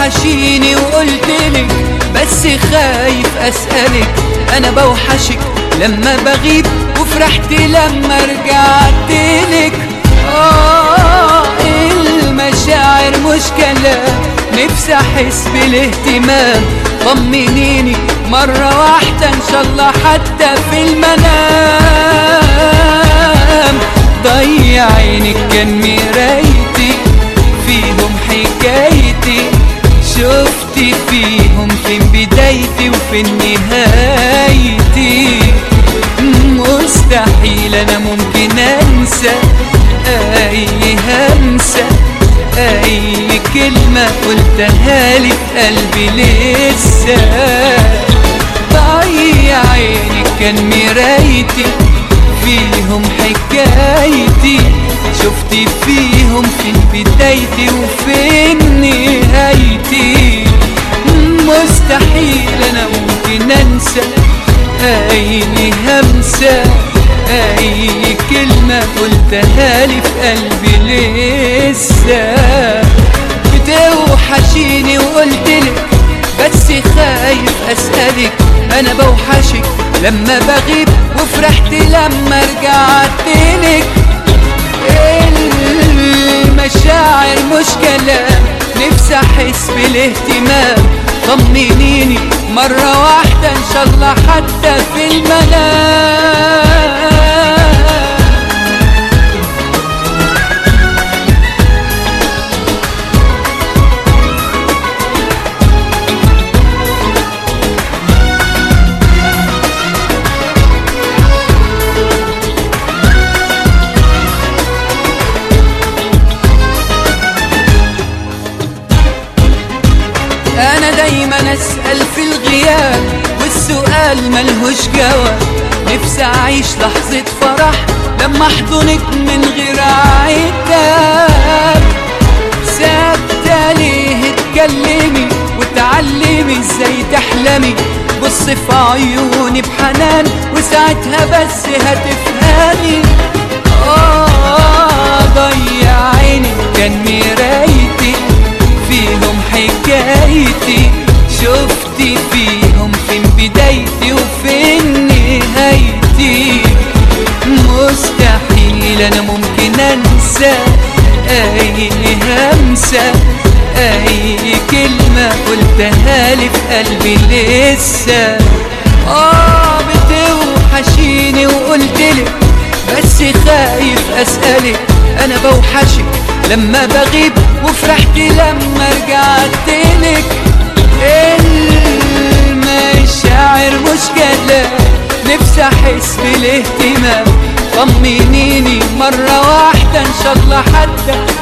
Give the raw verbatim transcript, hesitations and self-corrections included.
بتوحشيني وقلتلك بس خايف اسألك. انا بوحشك لما بغيب وفرحت لما رجعتلك. اه المشاعر مش كلام، نفسي احس بالاهتمام. طمنيني مرة واحدة ان شاء الله حتى في المنام. ضيع عينك كان مرايتي فيهم حكايتي، شفتي فيهم فين بدايتي وفين نهايتي. مستحيل انا ممكن انسى اي همسة اي كلمة قلتها لي في قلبي لسه. ضيع عينك كان مرايتي فيهم حكايتي، شفتي فيهم فين بدايتي وفين نهايتي. مستحيل انا ممكن انسى اي همسة اي كلمة قلتها لي في قلبي لسه. بتوحشيني وقلتلك بس خايف اسألك. انا بوحشك لما بغيب وفرحت لما رجعتلك. المشاعر مش كلام، نفسي احس بالاهتمام. طمنيني مرة واحدة ان شاء الله حتى في المنام. أنا دايما أسأل في الغياب والسؤال ملهوش جواب. نفسي أعيش لحظة فرح لما أحضنك من غير عتاب. ثابتة ليه اتكلمي وتعلمي ازاي تحلمي. بص في عيوني بحنان وساعتها بس هتفهمي. آه ضيع عيني كان مرايتي فيهم حكايتي، شفتي فيهم فين بدايتي وفين نهايتي. مستحيل انا ممكن انسى اي همسة اي كلمة قلتها لي في قلبي لسه. اه بتوحشيني وقلتلك بس خايف اسألك. انا بوحشك لما بغيب وفرحت لما رجعتلك. المشاعر مش كلام، نفسي احس بالاهتمام. طمنيني مرة واحدة ان شاء الله حتى